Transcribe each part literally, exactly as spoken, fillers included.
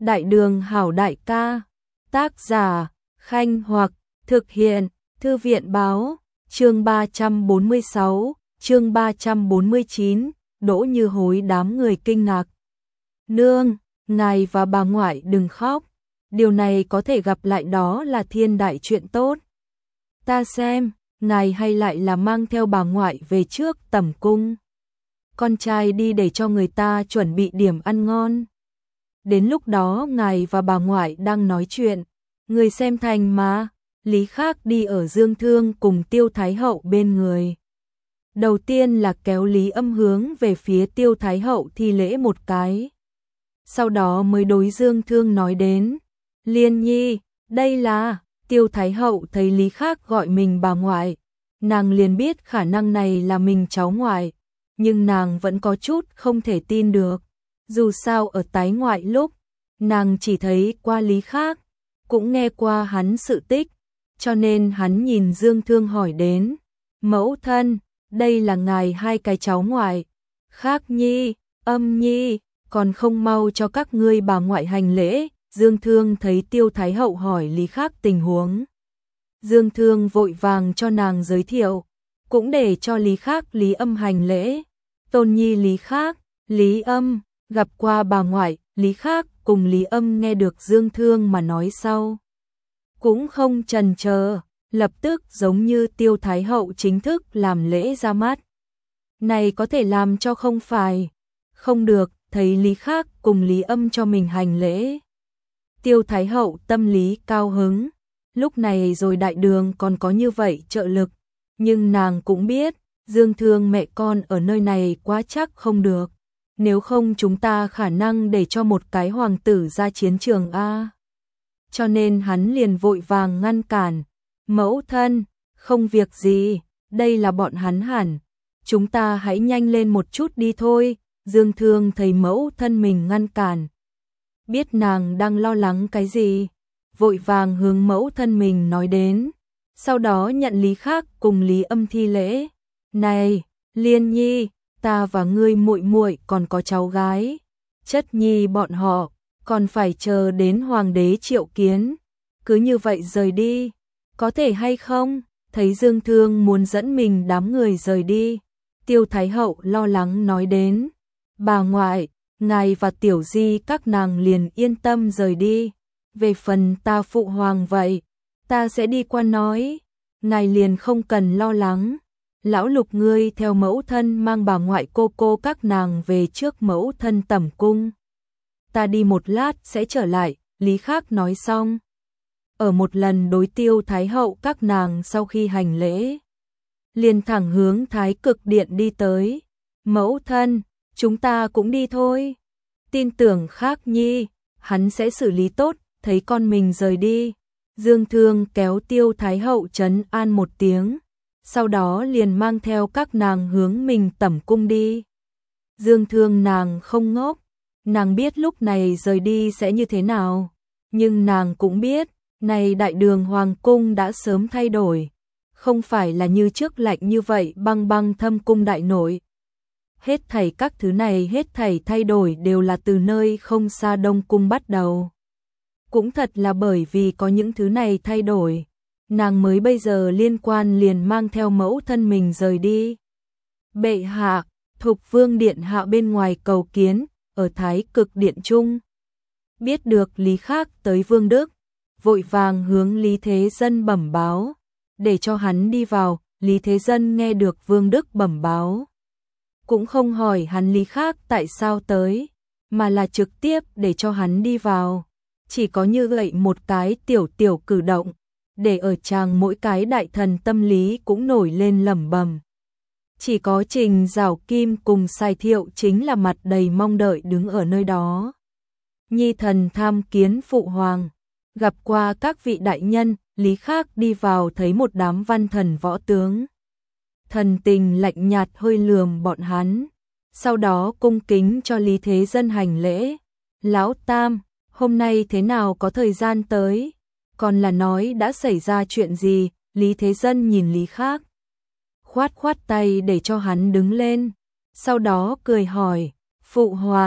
Đại đường hảo đại ca. Tác giả, Khanh Hoặc, thực hiện, Thư viện báo, chương ba trăm bốn mươi sáu, chương ba trăm bốn mươi chín, Đỗ Như Hối đám người kinh ngạc. Nương, ngài và bà ngoại đừng khóc, điều này có thể gặp lại đó là thiên đại chuyện tốt. Ta xem, ngài hay lại là mang theo bà ngoại về trước tẩm cung. Con trai đi để cho người ta chuẩn bị điểm ăn ngon. Đến lúc đó ngài và bà ngoại đang nói chuyện, người xem thành mà. Lý Khắc đi ở Dương Thương cùng Tiêu Thái Hậu bên người. Đầu tiên là kéo Lý Âm hướng về phía Tiêu Thái Hậu thi lễ một cái. Sau đó mới đối Dương Thương nói đến, Liên Nhi, đây là. Tiêu Thái Hậu thấy Lý Khắc gọi mình bà ngoại, nàng liền biết khả năng này là mình cháu ngoại, nhưng nàng vẫn có chút không thể tin được. Dù sao ở tái ngoại lúc, nàng chỉ thấy qua Lý Khắc, cũng nghe qua hắn sự tích, cho nên hắn nhìn Dương Thương hỏi đến, mẫu thân, đây là ngài hai cái cháu ngoại, Khắc Nhi, Âm Nhi, còn không mau cho các ngươi bà ngoại hành lễ. Dương Thương thấy Tiêu Thái Hậu hỏi Lý Khắc tình huống. Dương Thương vội vàng cho nàng giới thiệu, cũng để cho Lý Khắc Lý Âm hành lễ. Tôn nhi Lý Khắc, Lý Âm, gặp qua bà ngoại. Lý Khắc cùng Lý Âm nghe được Dương Thương mà nói sau, cũng không chần chờ, lập tức giống như Tiêu Thái Hậu chính thức làm lễ ra mắt. Này có thể làm cho không phải. Không được, thấy Lý Khắc cùng Lý Âm cho mình hành lễ. Tiêu Thái Hậu tâm lý cao hứng, lúc này rồi đại đường còn có như vậy trợ lực, nhưng nàng cũng biết, Dương Thương mẹ con ở nơi này quá chắc không được, nếu không chúng ta khả năng để cho một cái hoàng tử ra chiến trường a. Cho nên hắn liền vội vàng ngăn cản, mẫu thân, không việc gì, đây là bọn hắn hẳn, chúng ta hãy nhanh lên một chút đi thôi. Dương Thương thấy mẫu thân mình ngăn cản, biết nàng đang lo lắng cái gì, vội vàng hướng mẫu thân mình nói đến, sau đó nhận Lý Khắc cùng Lý Âm thi lễ. Này, Liên Nhi, ta và ngươi muội muội còn có cháu gái, chất nhi bọn họ, còn phải chờ đến hoàng đế triệu kiến, cứ như vậy rời đi, có thể hay không? Thấy Dương Thương muốn dẫn mình đám người rời đi, Tiêu Thái Hậu lo lắng nói đến, bà ngoại, ngài và Tiểu Di các nàng liền yên tâm rời đi, về phần ta phụ hoàng vậy, ta sẽ đi qua nói, ngài liền không cần lo lắng. Lão Lục ngươi theo mẫu thân mang bà ngoại cô cô các nàng về trước mẫu thân tẩm cung. Ta đi một lát sẽ trở lại, Lý Khắc nói xong. Ở một lần đối Tiêu Thái Hậu các nàng sau khi hành lễ, liền thẳng hướng Thái Cực Điện đi tới. Mẫu thân, chúng ta cũng đi thôi. Tin tưởng Khắc Nhi, hắn sẽ xử lý tốt, thấy con mình rời đi. Dương Thương kéo Tiêu Thái Hậu trấn an một tiếng, sau đó liền mang theo các nàng hướng mình tẩm cung đi. Dương Thương nàng không ngốc, nàng biết lúc này rời đi sẽ như thế nào, nhưng nàng cũng biết, này đại đường hoàng cung đã sớm thay đổi, không phải là như trước lạnh như vậy băng băng thâm cung đại nội. Hết thảy các thứ này hết thảy thay đổi đều là từ nơi không xa Đông Cung bắt đầu. Cũng thật là bởi vì có những thứ này thay đổi, nàng mới bây giờ liên quan liền mang theo mẫu thân mình rời đi. Bệ hạ, Thục Vương điện hạ bên ngoài cầu kiến, ở Thái Cực Điện trung. Biết được Lý Khắc tới Vương Đức, vội vàng hướng Lý Thế Dân bẩm báo, để cho hắn đi vào. Lý Thế Dân nghe được Vương Đức bẩm báo, cũng không hỏi hắn Lý Khắc tại sao tới, mà là trực tiếp để cho hắn đi vào. Chỉ có như vậy một cái tiểu tiểu cử động, để ở chàng mỗi cái đại thần tâm lý cũng nổi lên lẩm bẩm. Chỉ có Trình Giảo Kim cùng Sai Thiệu chính là mặt đầy mong đợi đứng ở nơi đó. Nhi thần tham kiến phụ hoàng, gặp qua các vị đại nhân. Lý Khắc đi vào thấy một đám văn thần võ tướng, thần tình lạnh nhạt hơi lườm bọn hắn, sau đó cung kính cho Lý Thế Dân hành lễ. Lão Tam, hôm nay thế nào có thời gian tới, còn là nói đã xảy ra chuyện gì? Lý Thế Dân nhìn Lý Khắc, khoát khoát tay để cho hắn đứng lên, sau đó cười hỏi, phụ hoàng,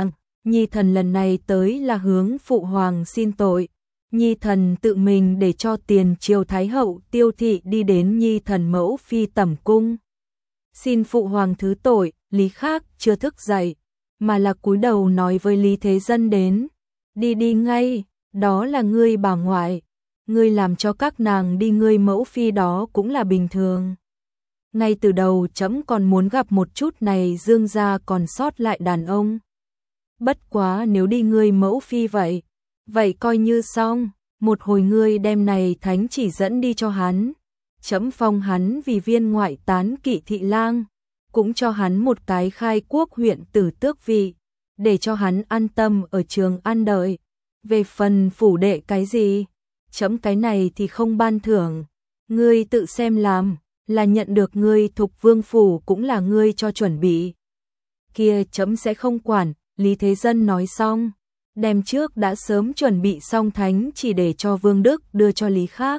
Nhi thần lần này tới là hướng phụ hoàng xin tội. Nhi thần tự mình để cho tiền triều thái hậu Tiêu thị đi đến Nhi thần mẫu phi tẩm cung. Xin phụ hoàng thứ tội. Lý Khác chưa thức dậy, mà là cúi đầu nói với Lý Thế Dân đến. Đi đi ngay, đó là ngươi bà ngoại. Ngươi làm cho các nàng đi, ngươi mẫu phi đó cũng là bình thường. Ngay từ đầu trẫm còn muốn gặp một chút này Dương gia còn sót lại đàn ông. Bất quá nếu đi ngươi mẫu phi vậy, vậy coi như xong. Một hồi ngươi đem này thánh chỉ dẫn đi cho hắn. Trẫm phong hắn vì viên ngoại tán kỵ thị lang, cũng cho hắn một cái khai quốc huyện tử tước vị, để cho hắn an tâm ở Trường An đợi. Về phần phủ đệ cái gì, trẫm cái này thì không ban thưởng, ngươi tự xem làm, là nhận được ngươi Thục Vương phủ cũng là ngươi cho chuẩn bị. Kia trẫm sẽ không quản. Lý Thế Dân nói xong, đem trước đã sớm chuẩn bị xong thánh chỉ để cho Vương Đức đưa cho Lý Khác.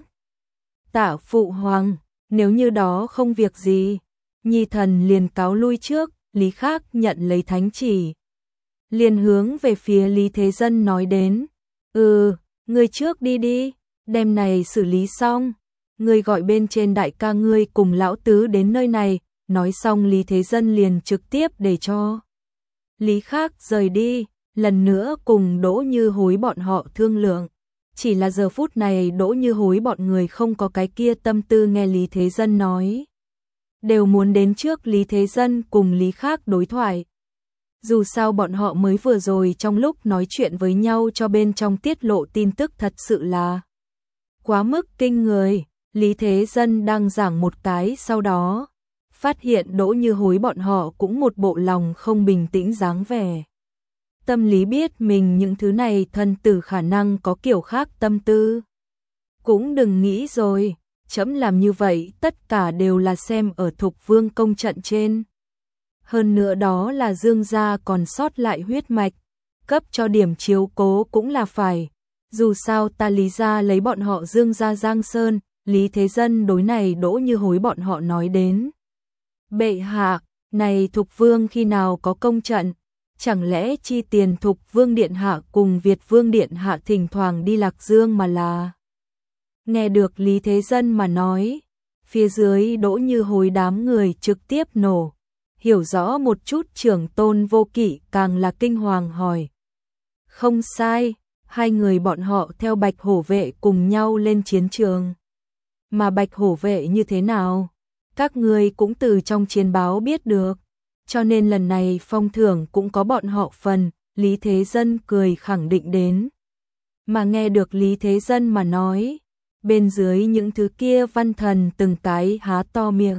Tạ phụ hoàng, nếu như đó không việc gì, Nhi thần liền cáo lui trước. Lý Khác nhận lấy thánh chỉ, liền hướng về phía Lý Thế Dân nói đến. Ừ, ngươi trước đi đi, đem này xử lý xong, ngươi gọi bên trên đại ca ngươi cùng lão tứ đến nơi này. Nói xong Lý Thế Dân liền trực tiếp để cho Lý Khác rời đi, lần nữa cùng Đỗ Như Hối bọn họ thương lượng. Chỉ là giờ phút này Đỗ Như Hối bọn người không có cái kia tâm tư nghe Lý Thế Dân nói, đều muốn đến trước Lý Thế Dân cùng Lý Khác đối thoại. Dù sao bọn họ mới vừa rồi trong lúc nói chuyện với nhau cho bên trong tiết lộ tin tức thật sự là quá mức kinh người. Lý Thế Dân đang giảng một cái, sau đó phát hiện Đỗ Như Hối bọn họ cũng một bộ lòng không bình tĩnh dáng vẻ. Tâm lý biết mình những thứ này thân tử khả năng có kiểu khác tâm tư. Cũng đừng nghĩ rồi, trẫm làm như vậy tất cả đều là xem ở Thục Vương công trận trên. Hơn nữa đó là Dương gia còn sót lại huyết mạch, cấp cho điểm chiếu cố cũng là phải. Dù sao ta Lý gia lấy bọn họ Dương gia Giang Sơn. Lý Thế Dân đối này Đỗ Như Hối bọn họ nói đến. Bệ hạ, này Thục Vương khi nào có công trận, chẳng lẽ chi tiền Thục Vương Điện Hạ cùng Việt Vương Điện Hạ thỉnh thoảng đi Lạc Dương mà là. Nghe được Lý Thế Dân mà nói, phía dưới Đỗ Như Hối đám người trực tiếp nổ. Hiểu rõ một chút Trưởng Tôn Vô Kỵ càng là kinh hoàng hỏi. Không sai, hai người bọn họ theo Bạch Hổ vệ cùng nhau lên chiến trường. Mà Bạch Hổ vệ như thế nào? Các người cũng từ trong chiến báo biết được, cho nên lần này phong thưởng cũng có bọn họ phần. Lý Thế Dân cười khẳng định đến. Mà nghe được Lý Thế Dân mà nói, bên dưới những thứ kia văn thần từng cái há to miệng,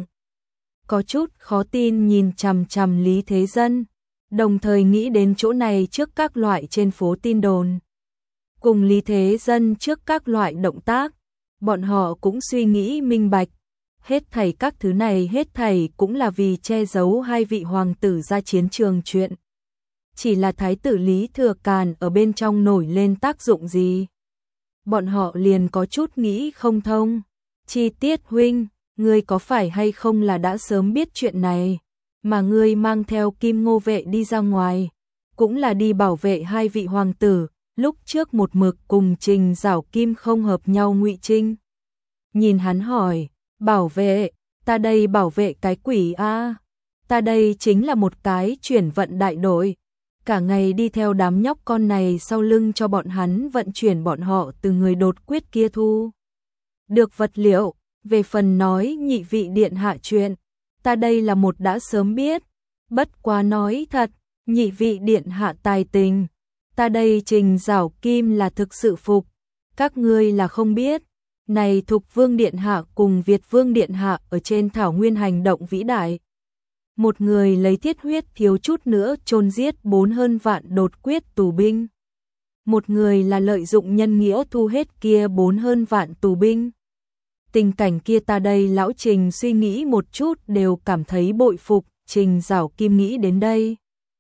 có chút khó tin nhìn chằm chằm Lý Thế Dân, đồng thời nghĩ đến chỗ này trước các loại trên phố tin đồn. Cùng Lý Thế Dân trước các loại động tác, bọn họ cũng suy nghĩ minh bạch. Hết thảy các thứ này hết thảy cũng là vì che giấu hai vị hoàng tử ra chiến trường chuyện. Chỉ là thái tử Lý Thừa Càn ở bên trong nổi lên tác dụng gì? Bọn họ liền có chút nghĩ không thông. Chi Tiết huynh, ngươi có phải hay không là đã sớm biết chuyện này, mà ngươi mang theo Kim Ngô vệ đi ra ngoài, cũng là đi bảo vệ hai vị hoàng tử, lúc trước một mực cùng Trình Giảo Kim không hợp nhau ngụy Trinh. Nhìn hắn hỏi, bảo vệ, ta đây bảo vệ cái quỷ a, ta đây chính là một cái chuyển vận đại đội, cả ngày đi theo đám nhóc con này sau lưng cho bọn hắn vận chuyển bọn họ từ người đột quyết kia thu được vật liệu. Về phần nói nhị vị điện hạ chuyện, ta đây là một đã sớm biết, bất quá nói thật, nhị vị điện hạ tài tình, ta đây Trình Giảo Kim là thực sự phục, các ngươi là không biết. Này Thục Vương Điện Hạ cùng Việt Vương Điện Hạ ở trên thảo nguyên hành động vĩ đại. Một người lấy thiết huyết thiếu chút nữa chôn giết bốn hơn vạn đột quyết tù binh. Một người là lợi dụng nhân nghĩa thu hết kia bốn hơn vạn tù binh. Tình cảnh kia ta đây lão Trình suy nghĩ một chút đều cảm thấy bội phục. Trình Giảo Kim nghĩ đến đây.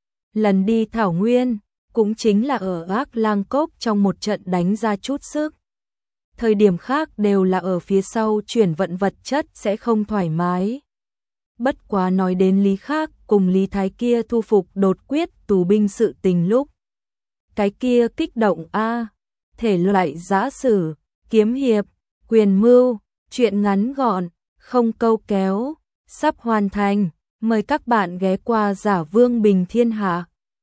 Lần đi thảo nguyên, cũng chính là ở Ác Lang Cốc trong một trận đánh ra chút sức. Thời điểm khác đều là ở phía sau chuyển vận vật chất sẽ không thoải mái. Bất quá nói đến Lý Khác cùng Lý Thái kia thu phục đột quyết tù binh sự tình lúc cái kia kích động a. Thể loại giã sử, kiếm hiệp, quyền mưu, truyện ngắn gọn, không câu kéo, sắp hoàn thành. Mời các bạn ghé qua Giả Vương Bình Thiên Hạ.